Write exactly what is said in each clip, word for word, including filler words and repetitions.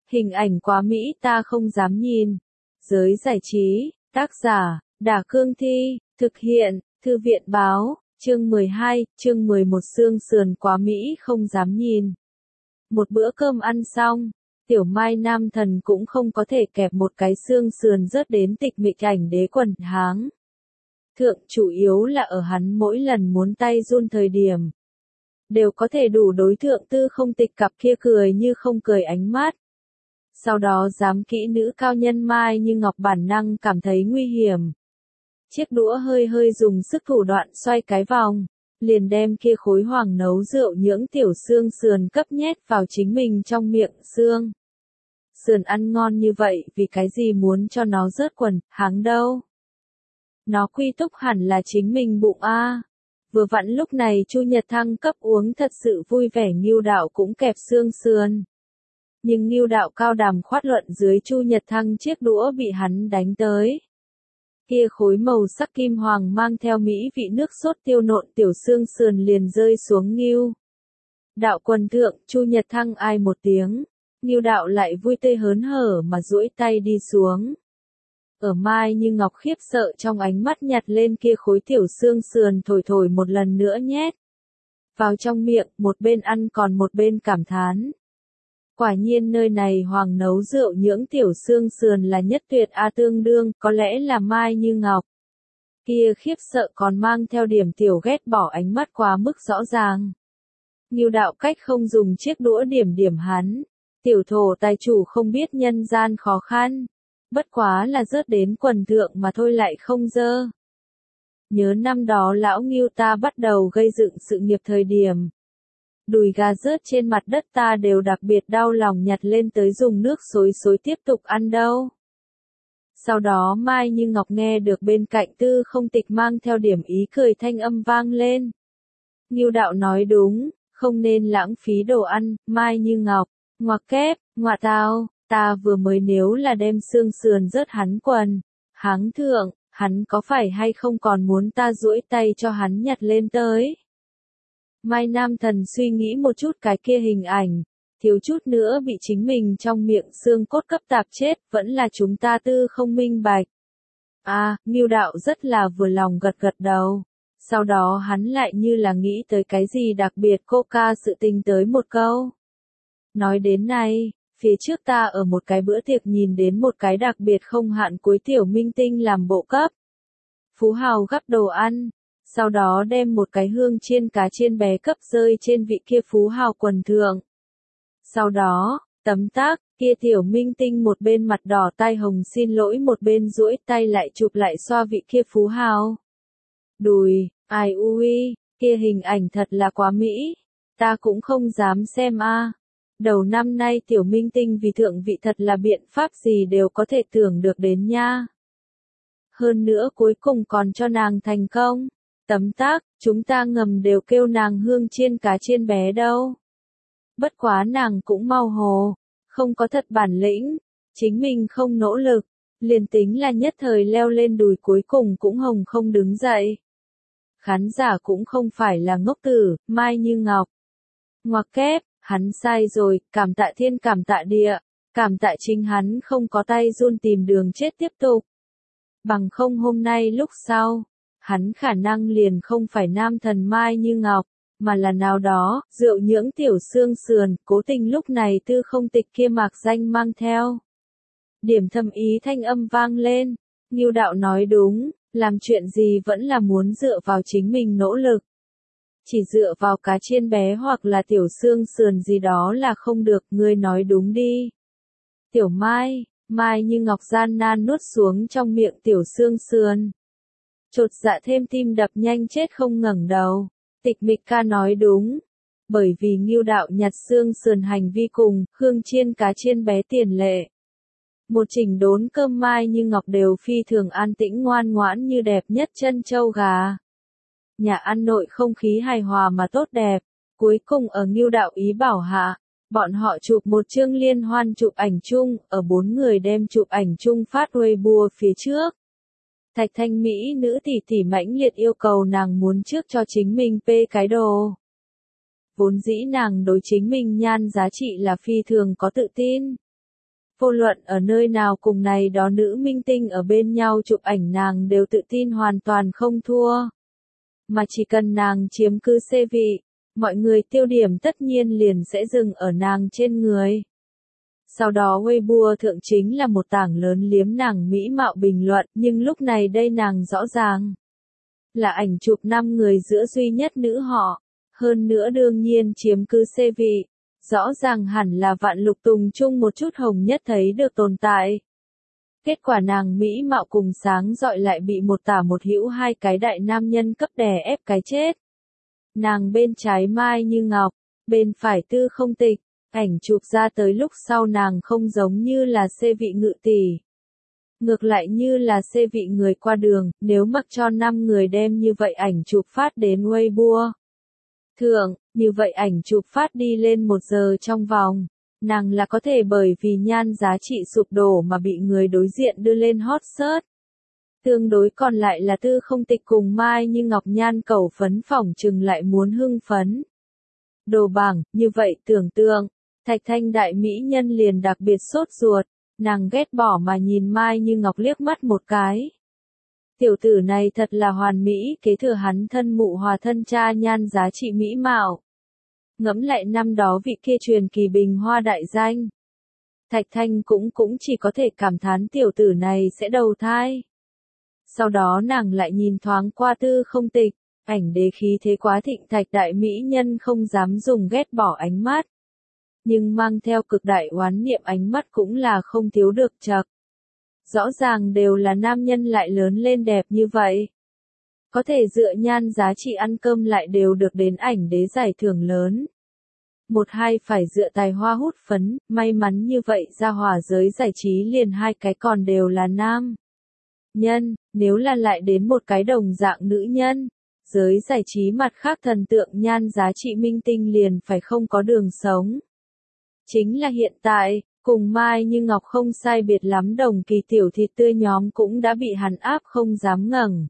Hình ảnh quá mỹ ta không dám nhìn. Giới giải trí, tác giả, Đả Cương Thi, thực hiện, Thư viện Báo, chương mười hai, chương mười một xương sườn quá mỹ không dám nhìn. Một bữa cơm ăn xong, Tiểu Mai Nam Thần cũng không có thể kẹp một cái xương sườn rớt đến tịch mịch ảnh đế quần háng. Thượng chủ yếu là ở hắn mỗi lần muốn tay run thời điểm. Đều có thể đủ đối thượng tư không tịch cặp kia cười như không cười ánh mắt. Sau đó giám kỹ nữ cao nhân Mai Như Ngọc bản năng cảm thấy nguy hiểm. Chiếc đũa hơi hơi dùng sức thủ đoạn xoay cái vòng, liền đem kia khối hoàng nấu rượu nhưỡng tiểu xương sườn cấp nhét vào chính mình trong miệng xương. Sườn ăn ngon như vậy vì cái gì muốn cho nó rớt quần, háng đâu. Nó quy túc hẳn là chính mình bụng a. Vừa vặn lúc này Chu Nhật Thăng cấp uống thật sự vui vẻ Ngưu Đạo cũng kẹp xương sườn. Nhưng Ngưu Đạo cao đàm khoát luận dưới Chu Nhật Thăng chiếc đũa bị hắn đánh tới. Kia khối màu sắc kim hoàng mang theo mỹ vị nước sốt tiêu nộn tiểu xương sườn liền rơi xuống Ngưu Đạo quần thượng, Chu Nhật Thăng ai một tiếng. Ngưu Đạo lại vui tươi hớn hở mà duỗi tay đi xuống. Ở Mai Như Ngọc khiếp sợ trong ánh mắt nhặt lên kia khối tiểu xương sườn thổi thổi một lần nữa nhét vào trong miệng, một bên ăn còn một bên cảm thán. Quả nhiên nơi này hoàng nấu rượu nhưỡng tiểu xương sườn là nhất tuyệt a tương đương, có lẽ là Mai Như Ngọc. Kia khiếp sợ còn mang theo điểm tiểu ghét bỏ ánh mắt quá mức rõ ràng. Ngưu Đạo cách không dùng chiếc đũa điểm điểm hắn. Tiểu thổ tài chủ không biết nhân gian khó khăn. Bất quá là rớt đến quần thượng mà thôi lại không dơ. Nhớ năm đó lão Ngưu ta bắt đầu gây dựng sự nghiệp thời điểm. Đùi gà rớt trên mặt đất ta đều đặc biệt đau lòng nhặt lên tới dùng nước xối xối tiếp tục ăn đâu. Sau đó Mai Như Ngọc nghe được bên cạnh tư không tịch mang theo điểm ý cười thanh âm vang lên. Ngưu Đạo nói đúng, không nên lãng phí đồ ăn, Mai Như Ngọc, ngoặc kép, ngoạ tao, ta vừa mới nếu là đem xương sườn rớt hắn quần, háng thượng, hắn có phải hay không còn muốn ta duỗi tay cho hắn nhặt lên tới. Mai Nam Thần suy nghĩ một chút cái kia hình ảnh, thiếu chút nữa bị chính mình trong miệng xương cốt cấp tạp chết, vẫn là chúng ta tư không minh bạch. À, Ngưu Đạo rất là vừa lòng gật gật đầu. Sau đó hắn lại như là nghĩ tới cái gì đặc biệt cô ca sự tình tới một câu. Nói đến này, phía trước ta ở một cái bữa tiệc nhìn đến một cái đặc biệt không hạn cuối tiểu minh tinh làm bộ cấp. Phú hào gắp đồ ăn. Sau đó đem một cái hương chiên cá chiên bé cấp rơi trên vị kia phú hào quần thượng. Sau đó, tấm tác, kia tiểu minh tinh một bên mặt đỏ tai hồng xin lỗi một bên duỗi tay lại chụp lại xoa vị kia phú hào. Đùi, ai ui, kia hình ảnh thật là quá mỹ. Ta cũng không dám xem a. Đầu năm nay tiểu minh tinh vì thượng vị thật là biện pháp gì đều có thể tưởng được đến nha. Hơn nữa cuối cùng còn cho nàng thành công. Tấm tác, chúng ta ngầm đều kêu nàng hương chiên cá chiên bé đâu. Bất quá nàng cũng mau hồ, không có thật bản lĩnh, chính mình không nỗ lực, liền tính là nhất thời leo lên đùi cuối cùng cũng hồng không đứng dậy. Khán giả cũng không phải là ngốc tử, Mai Như Ngọc. Ngoặc kép, hắn sai rồi, cảm tạ thiên cảm tạ địa, cảm tạ chính hắn không có tay run tìm đường chết tiếp tục. Bằng không hôm nay lúc sau. Hắn khả năng liền không phải nam thần Mai Như Ngọc, mà là nào đó, rượu nhưỡng tiểu xương sườn, cố tình lúc này tư không tịch kia mạc danh mang theo. Điểm thâm ý thanh âm vang lên, Ngưu Đạo nói đúng, làm chuyện gì vẫn là muốn dựa vào chính mình nỗ lực. Chỉ dựa vào cá chiên bé hoặc là tiểu xương sườn gì đó là không được, ngươi nói đúng đi. Tiểu Mai, Mai Như Ngọc gian nan nuốt xuống trong miệng tiểu xương sườn. Chột dạ thêm tim đập nhanh chết không ngẩng đầu. Tịch mịch ca nói đúng. Bởi vì Ngưu Đạo nhặt xương sườn hành vi cùng, hương chiên cá chiên bé tiền lệ. Một chỉnh đốn cơm Mai Như Ngọc đều phi thường an tĩnh ngoan ngoãn như đẹp nhất chân châu gà. Nhà ăn nội không khí hài hòa mà tốt đẹp. Cuối cùng ở Ngưu Đạo ý bảo hạ, bọn họ chụp một chương liên hoan chụp ảnh chung, ở bốn người đem chụp ảnh chung phát Weibo phía trước. Thạch Thanh Mỹ nữ tỷ tỷ mãnh liệt yêu cầu nàng muốn trước cho chính mình pê cái đồ. Vốn dĩ nàng đối chính mình nhan giá trị là phi thường có tự tin. Vô luận ở nơi nào cùng này đó nữ minh tinh ở bên nhau chụp ảnh nàng đều tự tin hoàn toàn không thua. Mà chỉ cần nàng chiếm cứ xê vị, mọi người tiêu điểm tất nhiên liền sẽ dừng ở nàng trên người. Sau đó Weibo thượng chính là một tảng lớn liếm nàng mỹ mạo bình luận, nhưng lúc này đây nàng rõ ràng là ảnh chụp năm người giữa duy nhất nữ họ, hơn nữa đương nhiên chiếm cứ xê vị, rõ ràng hẳn là Vạn Lục Tùng chung một chút hồng nhất thấy được tồn tại. Kết quả nàng mỹ mạo cùng sáng rọi lại bị một tả một hữu hai cái đại nam nhân cấp đè ép cái chết. Nàng bên trái Mai Như Ngọc, bên phải Tư Không Tịch, ảnh chụp ra tới lúc sau nàng không giống như là xê vị ngự tỷ. Ngược lại như là xê vị người qua đường, nếu mặc cho năm người đem như vậy ảnh chụp phát đến Weibo thượng, như vậy ảnh chụp phát đi lên một giờ trong vòng, nàng là có thể bởi vì nhan giá trị sụp đổ mà bị người đối diện đưa lên hot search. Tương đối còn lại là Tư Không Tịch cùng Mai Như Ngọc nhan cầu phấn phỏng chừng lại muốn hưng phấn. Đồ bảng, như vậy tưởng tượng, Thạch Thanh đại mỹ nhân liền đặc biệt sốt ruột, nàng ghét bỏ mà nhìn Mai Như Ngọc liếc mắt một cái. Tiểu tử này thật là hoàn mỹ, kế thừa hắn thân mụ hòa thân cha nhan giá trị mỹ mạo. Ngẫm lại năm đó vị kia truyền kỳ bình hoa đại danh. Thạch Thanh cũng cũng chỉ có thể cảm thán tiểu tử này sẽ đầu thai. Sau đó nàng lại nhìn thoáng qua Tư Không Tịch, ảnh đế khí thế quá thịnh Thạch đại mỹ nhân không dám dùng ghét bỏ ánh mắt. Nhưng mang theo cực đại oán niệm ánh mắt cũng là không thiếu được chật. Rõ ràng đều là nam nhân lại lớn lên đẹp như vậy. Có thể dựa nhan giá trị ăn cơm lại đều được đến ảnh đế giải thưởng lớn. Một hai phải dựa tài hoa hút phấn, may mắn như vậy ra hỏa giới giải trí liền hai cái còn đều là nam nhân, nếu là lại đến một cái đồng dạng nữ nhân, giới giải trí mặt khác thần tượng nhan giá trị minh tinh liền phải không có đường sống. Chính là hiện tại, cùng Mai Như Ngọc không sai biệt lắm đồng kỳ tiểu thịt tươi nhóm cũng đã bị hắn áp không dám ngẩng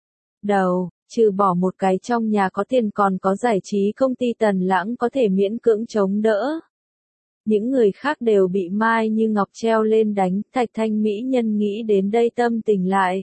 đầu, trừ bỏ một cái trong nhà có tiền còn có giải trí công ty Tần Lãng có thể miễn cưỡng chống đỡ. Những người khác đều bị Mai Như Ngọc treo lên đánh, Thạch Thanh mỹ nhân nghĩ đến đây tâm tình lại.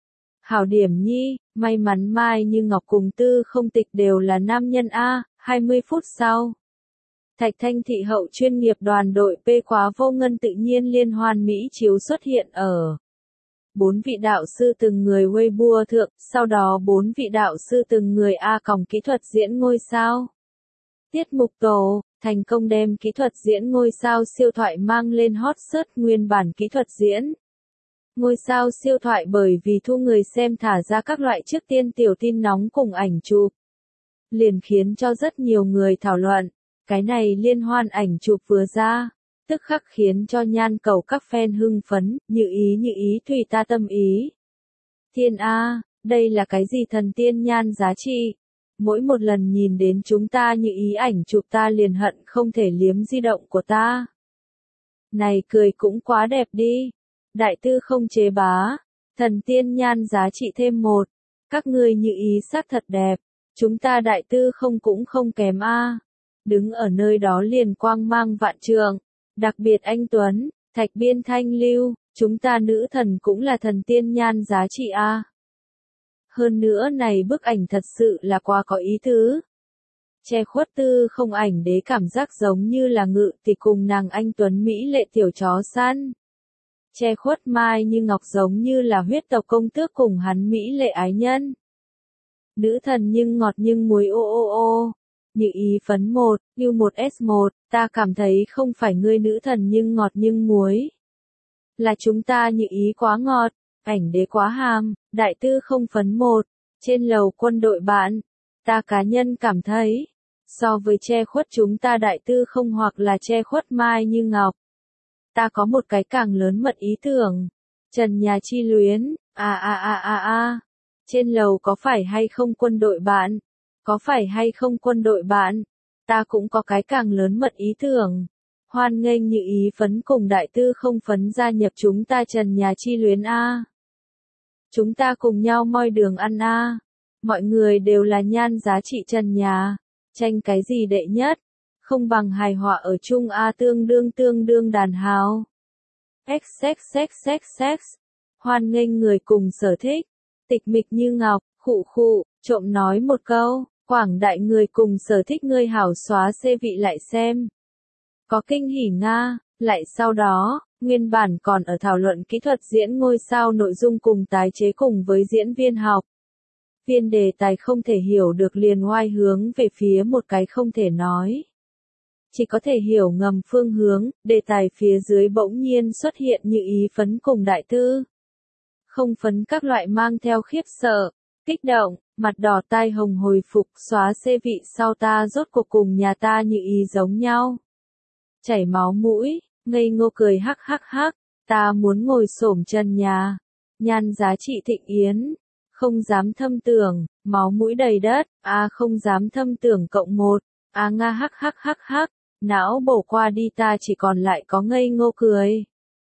Hảo điểm nhi, may mắn Mai Như Ngọc cùng Tư Không Tịch đều là nam nhân A, hai mươi phút sau. Thạch Thanh thị hậu chuyên nghiệp đoàn đội P khóa vô ngân tự nhiên liên hoan Mỹ chiếu xuất hiện ở bốn vị đạo sư từng người Weibo thượng, sau đó bốn vị đạo sư từng người A còng kỹ thuật diễn ngôi sao. Tiết mục tổ, thành công đem kỹ thuật diễn ngôi sao siêu thoại mang lên hot search nguyên bản kỹ thuật diễn. Ngôi sao siêu thoại bởi vì thu người xem thả ra các loại trước tiên tiểu tin nóng cùng ảnh chụp, liền khiến cho rất nhiều người thảo luận. Cái này liên hoan ảnh chụp vừa ra, tức khắc khiến cho nhan cầu các fan hưng phấn, như ý như ý tùy ta tâm ý. Thiên A, đây là cái gì thần tiên nhan giá trị? Mỗi một lần nhìn đến chúng ta như ý ảnh chụp ta liền hận không thể liếm di động của ta. Này cười cũng quá đẹp đi. Đại tư không chế bá, thần tiên nhan giá trị thêm một. Các ngươi như ý sắc thật đẹp, chúng ta đại tư không cũng không kém A. Đứng ở nơi đó liền quang mang vạn trượng, đặc biệt anh Tuấn, Thạch Biên Thanh Lưu, chúng ta nữ thần cũng là thần tiên nhan giá trị A. Hơn nữa này bức ảnh thật sự là quá có ý tứ. Che khuất Tư Không ảnh đế cảm giác giống như là ngự thì cùng nàng anh Tuấn Mỹ lệ tiểu chó săn. Che khuất Mai Như Ngọc giống như là huyết tộc công tước cùng hắn Mỹ lệ ái nhân. Nữ thần nhưng ngọt nhưng muối ô ô ô. Như ý phấn một, như một S một, ta cảm thấy không phải ngươi nữ thần nhưng ngọt nhưng muối. Là chúng ta như ý quá ngọt, ảnh đế quá hàm, đại tư không phấn một, trên lầu quân đội bạn. Ta cá nhân cảm thấy, so với che khuất chúng ta đại tư không hoặc là che khuất Mai Như Ngọc. Ta có một cái càng lớn mật ý tưởng. Trần Nhà Chi Luyến, a a a a a. Trên lầu có phải hay không quân đội bạn? Có phải hay không quân đội bạn? Ta cũng có cái càng lớn mật ý tưởng. Hoan nghênh như ý phấn cùng đại tư không phấn gia nhập chúng ta Trần Nhà Chi Luyến A. Chúng ta cùng nhau moi đường ăn A. Mọi người đều là nhan giá trị Trần Nhà. Tranh cái gì đệ nhất? Không bằng hài hòa ở chung A tương đương tương đương đàn hào. xxxxx. Hoan nghênh người cùng sở thích. Tịch mịch như ngọc, khụ khụ, trộm nói một câu, quảng đại người cùng sở thích ngươi hảo xóa xê vị lại xem. Có kinh hỉ Nga, lại sau đó, nguyên bản còn ở thảo luận kỹ thuật diễn ngôi sao nội dung cùng tái chế cùng với diễn viên học. Viên đề tài không thể hiểu được liền oai hướng về phía một cái không thể nói. Chỉ có thể hiểu ngầm phương hướng, đề tài phía dưới bỗng nhiên xuất hiện như ý phấn cùng đại tư. Không phấn các loại mang theo khiếp sợ, kích động, mặt đỏ tai hồng hồi phục xóa xê vị sau ta rốt cuộc cùng nhà ta như ý giống nhau. Chảy máu mũi, ngây ngô cười hắc hắc hắc, ta muốn ngồi xổm chân nhà. Nhan giá trị thịnh yến, không dám thâm tưởng, máu mũi đầy đất, a không dám thâm tưởng cộng một, a nga hắc hắc hắc hắc, não bổ qua đi ta chỉ còn lại có ngây ngô cười.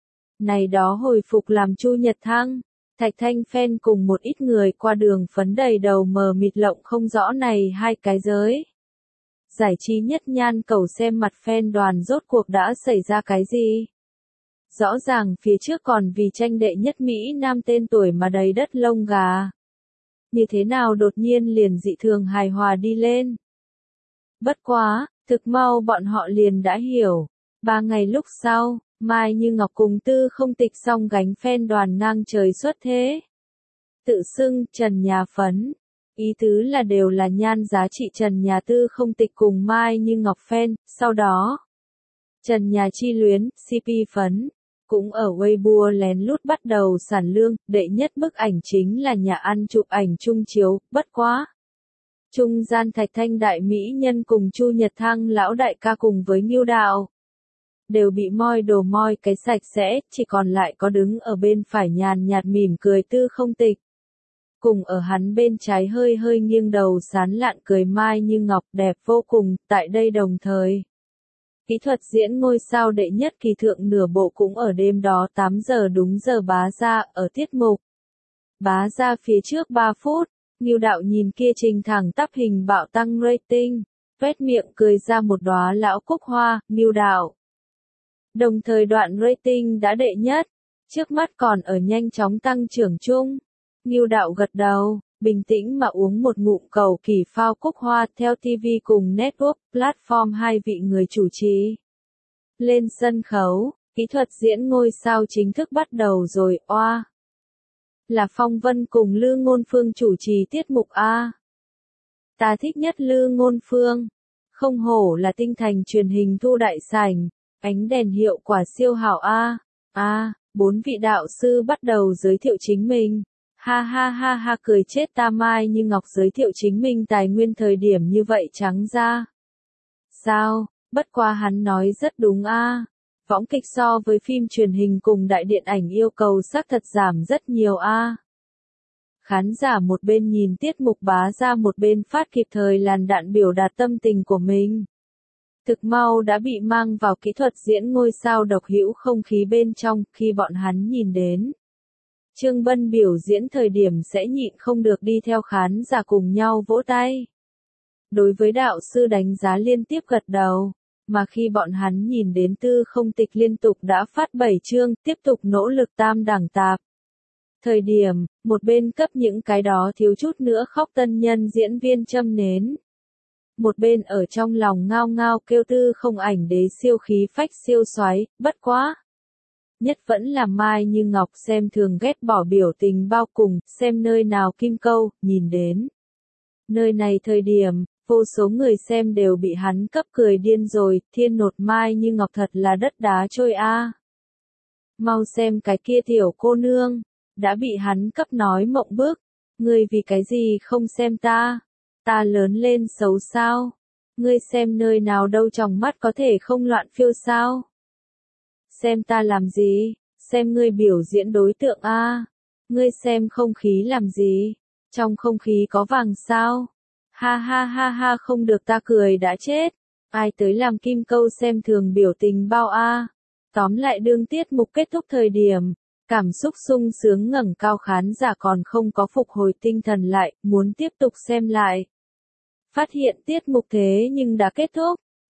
Này đó hồi phục làm Chu Nhật Thăng, Thạch Thanh fan cùng một ít người qua đường phấn đầy đầu mờ mịt lộng không rõ này hai cái giới. Giải trí nhất nhan cầu xem mặt fan đoàn rốt cuộc đã xảy ra cái gì? Rõ ràng phía trước còn vì tranh đệ nhất Mỹ Nam tên tuổi mà đầy đất lông gà. Như thế nào đột nhiên liền dị thường hài hòa đi lên? Bất quá, thực mau bọn họ liền đã hiểu. Ba ngày lúc sau, Mai Như Ngọc cùng Tư Không Tịch song gánh fan đoàn ngang trời xuất thế. Tự xưng Trần Nhà Phấn. Ý tứ là đều là nhan giá trị Trần Nhà Tư Không Tịch cùng Mai Như Ngọc fan, sau đó. Trần Nhà Chi Luyến, xê pê Phấn. Cũng ở Weibo lén lút bắt đầu sản lương, đệ nhất bức ảnh chính là nhà ăn chụp ảnh chung chiếu, bất quá. Trung gian Thạch Thanh đại mỹ nhân cùng Chu Nhật Thăng lão đại ca cùng với Ngưu Đạo. Đều bị moi đồ moi cái sạch sẽ, chỉ còn lại có đứng ở bên phải nhàn nhạt mỉm cười Tư Không Tịch. Cùng ở hắn bên trái hơi hơi nghiêng đầu sán lạn cười Mai Như Ngọc đẹp vô cùng, tại đây đồng thời. Kỹ thuật diễn ngôi sao đệ nhất kỳ thượng nửa bộ cũng ở đêm đó tám giờ đúng giờ bá ra ở tiết mục. Bá ra phía trước ba phút, Ngưu Đạo nhìn kia trình thẳng tắp hình bạo tăng rating, vét miệng cười ra một đóa lão cúc hoa, Ngưu Đạo. Đồng thời đoạn rating đã đệ nhất, trước mắt còn ở nhanh chóng tăng trưởng chung. Ngưu Đạo gật đầu, bình tĩnh mà uống một ngụm cầu kỳ phao cúc hoa theo ti vi cùng network, platform hai vị người chủ trì. Lên sân khấu, kỹ thuật diễn ngôi sao chính thức bắt đầu rồi, oa. Là Phong Vân cùng Lư Ngôn Phương chủ trì tiết mục A. Ta thích nhất Lư Ngôn Phương. Không hổ là tinh thành truyền hình thu đại sảnh, ánh đèn hiệu quả siêu hảo A. A, bốn vị đạo sư bắt đầu giới thiệu chính mình. Ha ha ha ha cười chết ta Mai Như Ngọc giới thiệu chính mình tài nguyên thời điểm như vậy trắng ra. Sao, bất quá hắn nói rất đúng a. Võng kịch so với phim truyền hình cùng đại điện ảnh yêu cầu xác thật giảm rất nhiều a. Khán giả một bên nhìn tiết mục bá ra một bên phát kịp thời làn đạn biểu đạt tâm tình của mình. Thực mau đã bị mang vào kỹ thuật diễn ngôi sao độc hữu không khí bên trong khi bọn hắn nhìn đến. Trương Bân biểu diễn thời điểm sẽ nhịn không được đi theo khán giả cùng nhau vỗ tay. Đối với đạo sư đánh giá liên tiếp gật đầu, mà khi bọn hắn nhìn đến Tư Không Tịch liên tục đã phát bảy chương, tiếp tục nỗ lực tam đẳng tạp. Thời điểm, một bên cấp những cái đó thiếu chút nữa khóc tân nhân diễn viên châm nến. Một bên ở trong lòng ngao ngao kêu Tư Không ảnh đế siêu khí phách siêu xoáy, bất quá. Nhất vẫn là Mai Như Ngọc xem thường ghét bỏ biểu tình bao cùng, xem nơi nào kim câu, nhìn đến. Nơi này thời điểm, vô số người xem đều bị hắn cấp cười điên rồi, thiên nột Mai Như Ngọc thật là đất đá trôi a. Mau xem cái kia tiểu cô nương, đã bị hắn cấp nói mộng bức, ngươi vì cái gì không xem ta, ta lớn lên xấu sao, ngươi xem nơi nào đâu trong mắt có thể không loạn phiêu sao. Xem ta làm gì, xem ngươi biểu diễn đối tượng a, ngươi xem không khí làm gì, trong không khí có vàng sao, ha ha ha ha không được ta cười đã chết, ai tới làm kim câu xem thường biểu tình bao a. Tóm lại đương tiết mục kết thúc thời điểm, cảm xúc sung sướng ngẩng cao khán giả còn không có phục hồi tinh thần lại, muốn tiếp tục xem lại. Phát hiện tiết mục thế nhưng đã kết thúc,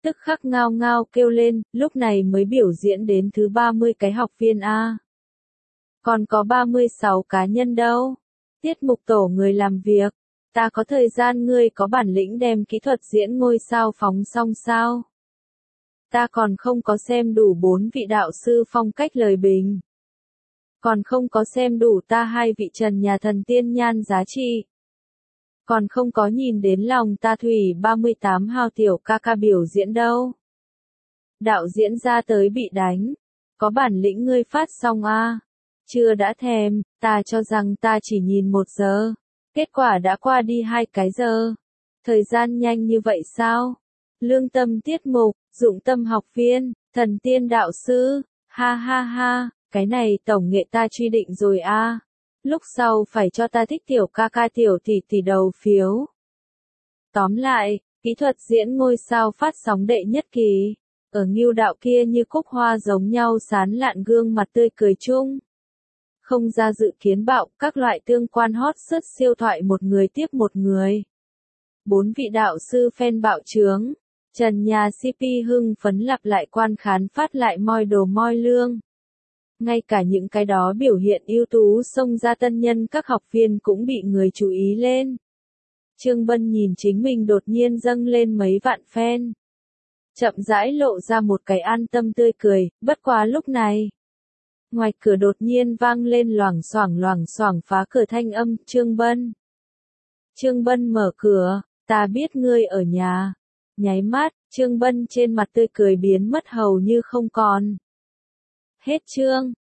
tức khắc ngao ngao kêu lên, lúc này mới biểu diễn đến thứ ba mươi cái học viên a. Còn có ba mươi sáu cá nhân đâu. Tiết mục tổ người làm việc, ta có thời gian ngươi có bản lĩnh đem kỹ thuật diễn ngôi sao phóng xong sao? Ta còn không có xem đủ bốn vị đạo sư phong cách lời bình. Còn không có xem đủ ta hai vị trần nhà thần tiên nhan giá trị. Còn không có nhìn đến lòng ta thủy ba mươi tám hào tiểu ca ca biểu diễn đâu. Đạo diễn ra tới bị đánh. Có bản lĩnh ngươi phát xong a. Chưa đã thèm, ta cho rằng ta chỉ nhìn một giờ. Kết quả đã qua đi hai cái giờ. Thời gian nhanh như vậy sao? Lương tâm tiết mục, dụng tâm học viên, thần tiên đạo sư, ha ha ha, cái này tổng nghệ ta truy định rồi a. Lúc sau phải cho ta thích tiểu ca ca tiểu tỷ tỷ đầu phiếu. Tóm lại, kỹ thuật diễn ngôi sao phát sóng đệ nhất kỳ. Ở Ngưu đạo kia như cúc hoa giống nhau sán lạn gương mặt tươi cười chung. Không ra dự kiến bạo, các loại tương quan hot search siêu thoại một người tiếp một người. Bốn vị đạo sư fan bạo trướng. Trần nhà xê pê hưng phấn lặp lại quan khán phát lại moi đồ moi lương. Ngay cả những cái đó biểu hiện ưu tú xông ra tân nhân các học viên cũng bị người chú ý lên. Trương Bân nhìn chính mình đột nhiên dâng lên mấy vạn fan. Chậm rãi lộ ra một cái an tâm tươi cười, bất quá lúc này. Ngoài cửa đột nhiên vang lên loảng xoảng loảng xoảng phá cửa thanh âm, Trương Bân. Trương Bân mở cửa, ta biết ngươi ở nhà. Nháy mắt, Trương Bân trên mặt tươi cười biến mất hầu như không còn. Hết chương.